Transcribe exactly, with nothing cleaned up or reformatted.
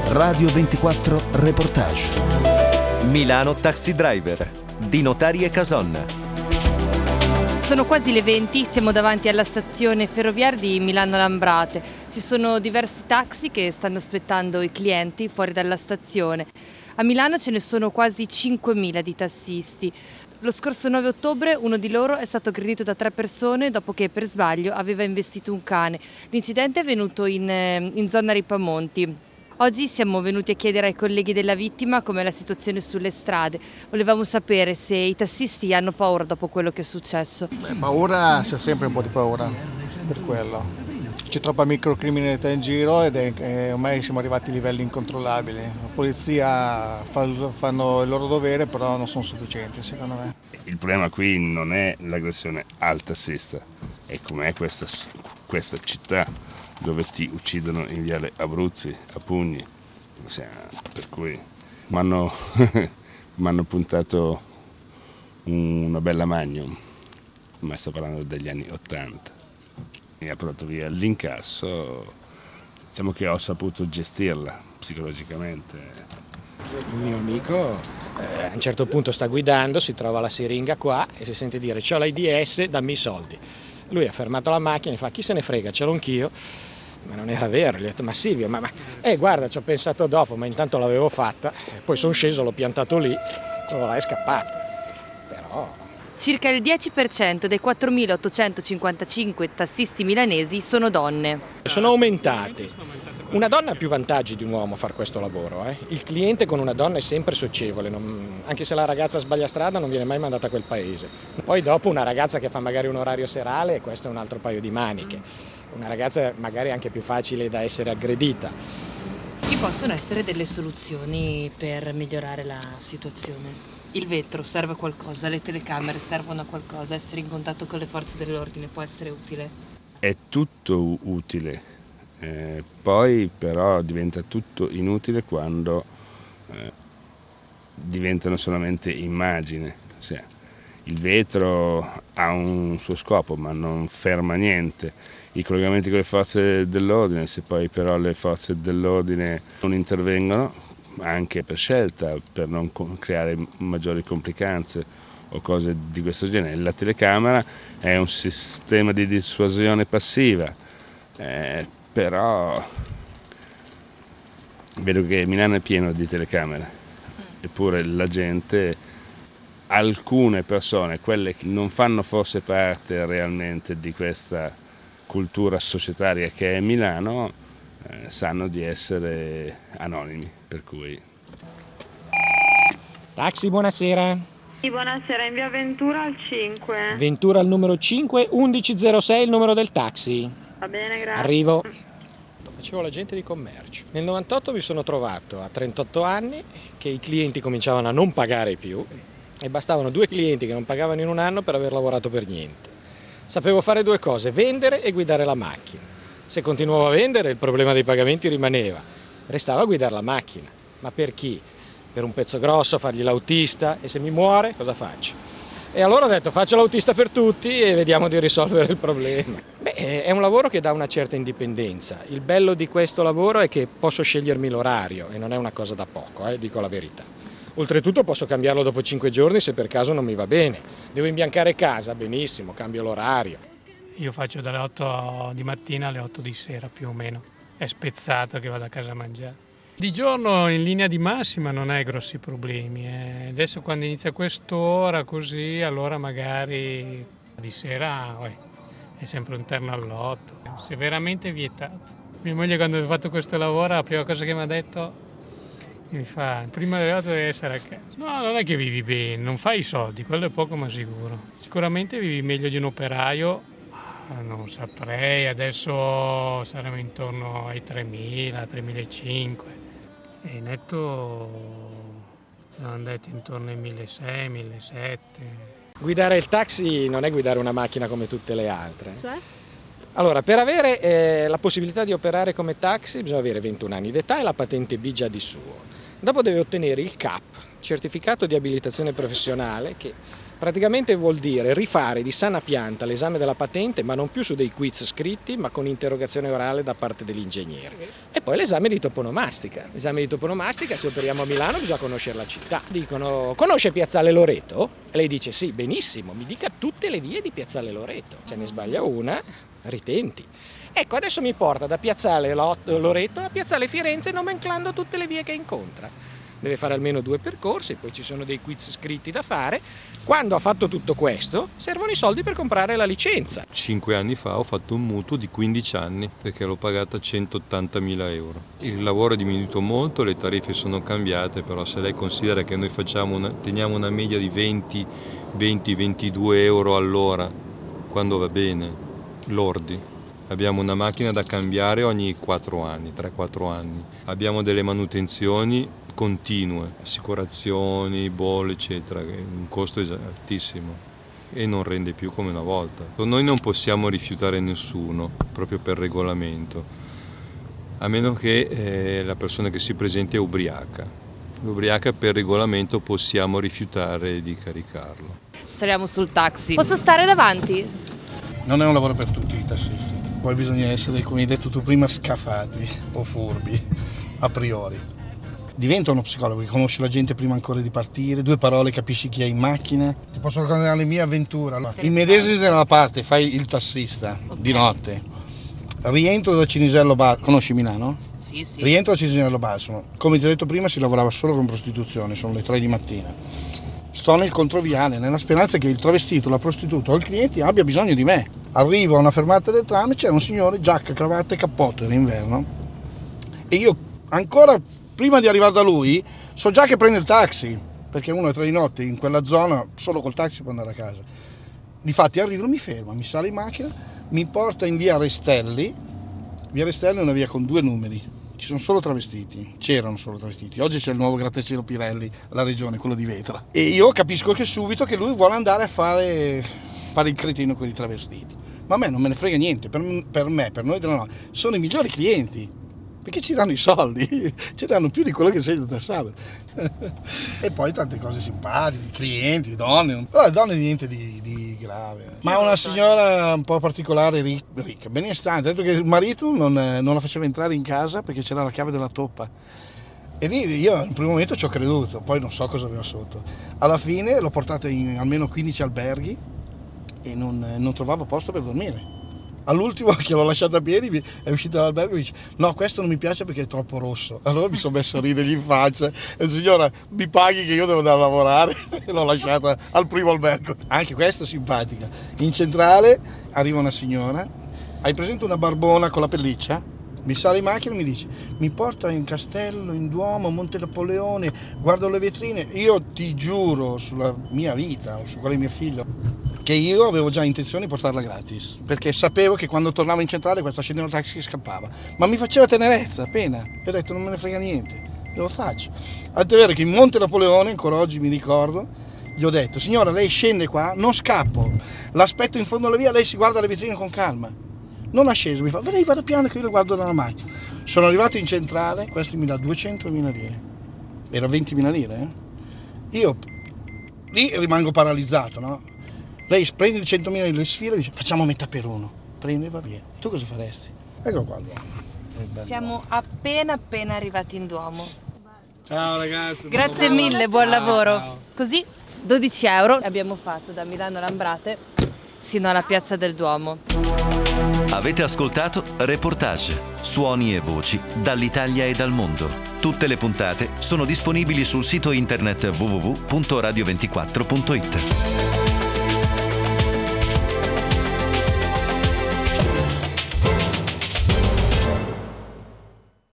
Radio ventiquattro Reportage. Milano Taxi Driver di Notarie Casonna. Sono quasi le venti, siamo davanti alla stazione ferroviaria di Milano Lambrate. Ci sono diversi taxi che stanno aspettando i clienti fuori dalla stazione. A Milano ce ne sono quasi cinquemila di tassisti. Lo scorso nove ottobre uno di loro è stato aggredito da tre persone dopo che per sbaglio aveva investito un cane. L'incidente è avvenuto in, in zona Ripamonti. Oggi siamo venuti a chiedere ai colleghi della vittima com'è la situazione sulle strade. Volevamo sapere se i tassisti hanno paura dopo quello che è successo. Beh, paura, c'è sempre un po' di paura per quello. C'è troppa microcriminalità in giro ed è, eh, ormai siamo arrivati a livelli incontrollabili. La polizia fa, fanno il loro dovere, però non sono sufficienti secondo me. Il problema qui non è l'aggressione al tassista, è com'è questa, questa città dove ti uccidono in viale Abruzzi a pugni. Per cui mi hanno puntato una bella Magnum, ma sto parlando degli anni ottanta. Mi ha portato via l'incasso, diciamo che ho saputo gestirla psicologicamente. Il mio amico eh, a un certo punto sta guidando, si trova la siringa qua e si sente dire c'ho l'AIDS, dammi i soldi. Lui ha fermato la macchina e fa chi se ne frega, ce l'ho anch'io. Ma non era vero, gli ho detto ma Silvio, ma, ma... eh guarda ci ho pensato dopo, ma intanto l'avevo fatta, poi sono sceso, l'ho piantato lì, quello là è scappato. Però... Circa il dieci per cento dei quattromilaottocentocinquantacinque tassisti milanesi sono donne. Sono aumentate. Una donna ha più vantaggi di un uomo a fare questo lavoro. Eh? Il cliente con una donna è sempre socievole, non... anche se la ragazza sbaglia strada non viene mai mandata a quel paese. Poi dopo una ragazza che fa magari un orario serale, questo è un altro paio di maniche. Una ragazza magari anche più facile da essere aggredita. Ci possono essere delle soluzioni per migliorare la situazione? Il vetro serve a qualcosa, le telecamere servono a qualcosa, essere in contatto con le forze dell'ordine può essere utile? È tutto utile, eh, poi però diventa tutto inutile quando eh, diventano solamente immagini. Cioè, il vetro ha un suo scopo ma non ferma niente. I collegamenti con le forze dell'ordine, se poi però le forze dell'ordine non intervengono, anche per scelta, per non creare maggiori complicanze o cose di questo genere. La telecamera è un sistema di dissuasione passiva, eh, però vedo che Milano è pieno di telecamere, eppure la gente, alcune persone, quelle che non fanno forse parte realmente di questa cultura societaria che è Milano, eh, sanno di essere anonimi, per cui... Taxi, buonasera. Sì, buonasera, in via Ventura al cinque. Ventura al numero cinque, undici zero sei il numero del taxi. Va bene, grazie. Arrivo. Facevo l'agente di commercio. Nel novantotto mi sono trovato a trentotto anni che i clienti cominciavano a non pagare più e bastavano due clienti che non pagavano in un anno per aver lavorato per niente. Sapevo fare due cose, vendere e guidare la macchina. Se continuavo a vendere il problema dei pagamenti rimaneva, restava a guidare la macchina. Ma per chi? Per un pezzo grosso, fargli l'autista e se mi muore cosa faccio? E allora ho detto faccio l'autista per tutti e vediamo di risolvere il problema. Beh, è un lavoro che dà una certa indipendenza. Il bello di questo lavoro è che posso scegliermi l'orario e non è una cosa da poco, eh, dico la verità. Oltretutto posso cambiarlo dopo cinque giorni se per caso non mi va bene. Devo imbiancare casa, benissimo, cambio l'orario. Io faccio dalle otto di mattina alle otto di sera più o meno. È spezzato che vado a casa a mangiare. Di giorno in linea di massima non hai grossi problemi. Eh. Adesso quando inizia quest'ora così, allora magari di sera uè, è sempre un terno all'otto. È veramente vietato. Mia moglie quando ho fatto questo lavoro la prima cosa che mi ha detto mi fa, prima delle otto devi essere a casa. No, non è che vivi bene, non fai i soldi, quello è poco ma sicuro. Sicuramente vivi meglio di un operaio, non saprei, adesso saremo intorno ai tremila, tremilacinquecento. E netto hanno detto intorno ai milleseicento, millesettecento. Guidare il taxi non è guidare una macchina come tutte le altre. Cioè? Allora, per avere eh, la possibilità di operare come taxi bisogna avere ventuno anni d'età e la patente B già di suo. Dopo deve ottenere il C A P, certificato di abilitazione professionale, che Praticamente vuol dire rifare di sana pianta l'esame della patente, ma non più su dei quiz scritti, ma con interrogazione orale da parte dell'ingegnere. E poi l'esame di toponomastica. L'esame di toponomastica, se operiamo a Milano, bisogna conoscere la città. Dicono, conosce Piazzale Loreto? E lei dice sì, benissimo, mi dica tutte le vie di Piazzale Loreto. Se ne sbaglia una, ritenti. Ecco, adesso mi porta da Piazzale Loreto a Piazzale Firenze nomenclando tutte le vie che incontra. Deve fare almeno due percorsi, poi ci sono dei quiz scritti da fare. Quando ha fatto tutto questo, servono i soldi per comprare la licenza. Cinque anni fa ho fatto un mutuo di quindici anni perché l'ho pagata centottantamila euro. Il lavoro è diminuito molto, le tariffe sono cambiate, però se lei considera che noi facciamo una, teniamo una media di venti ventidue euro all'ora, quando va bene, lordi. Abbiamo una macchina da cambiare ogni quattro anni, tre quattro anni. Abbiamo delle manutenzioni continue, assicurazioni, bolle, eccetera, che è un costo altissimo e non rende più come una volta. Noi non possiamo rifiutare nessuno, proprio per regolamento, a meno che eh, la persona che si presenti è ubriaca. L'ubriaca per regolamento possiamo rifiutare di caricarlo. Saliamo sul taxi. Posso stare davanti? Non è un lavoro per tutti i tassisti. Poi bisogna essere, come hai detto tu prima, scafati o furbi, a priori. Diventa uno psicologo che conosce la gente prima ancora di partire, due parole capisci chi è in macchina. Ti posso raccontare la mia avventura. Il medesimo dalla parte, fai il tassista, okay, di notte. Rientro da Cinisello Balsamo, conosci Milano? Sì, sì. Rientro da Cinisello Balsamo. Come ti ho detto prima, si lavorava solo con prostituzione, sono le tre di mattina. Sto nel controviale, nella speranza che il travestito, la prostituta o il cliente abbia bisogno di me. Arrivo a una fermata del tram e c'è un signore, giacca, cravatta e cappotto, era inverno. E io ancora prima di arrivare da lui so già che prende il taxi, perché uno è tre di notte in quella zona, solo col taxi può andare a casa. Difatti arrivo, mi ferma, mi sale in macchina, mi porta in via Restelli. Via Restelli è una via con due numeri. Ci sono solo travestiti, c'erano solo travestiti. Oggi c'è il nuovo grattacielo Pirelli, la regione, quello di Vetra. E io capisco che subito che lui vuole andare a fare, fare il cretino con i travestiti. Ma a me non me ne frega niente, per, per me, per noi no, sono i migliori clienti. Perché ci danno i soldi, ci danno più di quello che sei da tassare. E poi tante cose simpatiche, clienti, donne, però le donne niente di, di grave. Ma una signora un po' particolare, ricca, ricca benestante, ha detto che il marito non, non la faceva entrare in casa perché c'era la chiave della toppa. E lì io in primo momento ci ho creduto, poi non so cosa aveva sotto. Alla fine l'ho portata in almeno quindici alberghi e non, non trovavo posto per dormire. All'ultimo che l'ho lasciata a piedi è uscita dall'albergo e mi dice no, questo non mi piace perché è troppo rosso. Allora mi sono messo a ridergli in faccia e signora mi paghi che io devo andare a lavorare, e l'ho lasciata al primo albergo. Anche questa è simpatica. In centrale arriva una signora, hai presente una barbona con la pelliccia? Mi sale in macchina e mi dice mi porta in castello, in Duomo, Monte Napoleone, guardo le vetrine. Io ti giuro sulla mia vita, su quella di mio figlio, che io avevo già intenzione di portarla gratis, perché sapevo che quando tornavo in centrale questa scendeva il taxi e scappava, ma mi faceva tenerezza appena, e ho detto non me ne frega niente, lo faccio. Tanto è vero che in Monte Napoleone, ancora oggi mi ricordo, gli ho detto signora lei scende qua, non scappo, l'aspetto in fondo alla via, lei si guarda le vetrine con calma, non ha sceso, mi fa lei vada piano che io lo guardo dalla macchina. Sono arrivato in centrale, questo mi dà duecentomila lire, era ventimila lire, eh? Io lì rimango paralizzato, no? Lei prende il centomila e le sfila e dice facciamo metà per uno, prende e va via. Tu cosa faresti? Eccolo qua. Siamo appena appena arrivati in Duomo. Ciao ragazzi. Grazie mille, buon lavoro. Ciao. Così dodici euro abbiamo fatto da Milano Lambrate sino alla piazza del Duomo. Avete ascoltato Reportage, suoni e voci dall'Italia e dal mondo. Tutte le puntate sono disponibili sul sito internet w w w punto radio ventiquattro punto it.